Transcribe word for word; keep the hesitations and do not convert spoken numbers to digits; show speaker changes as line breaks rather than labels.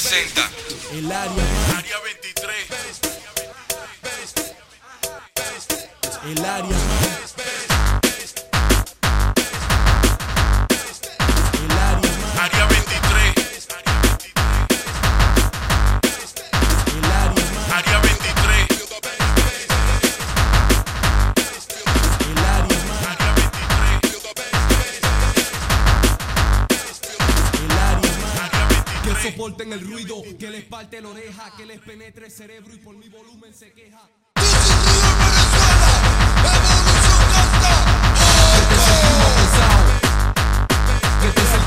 presenta
el área,
Área veintitrés.
el área, el área,
Área veintitrés.
el área,
Área veintitrés.
el área,
Área veintitrés.
el área,
Área veintitrés.
Que soporten el ruido, que les parte la oreja, que les penetre el cerebro y por mi volumen se queja. Que te sentimos pesado, que te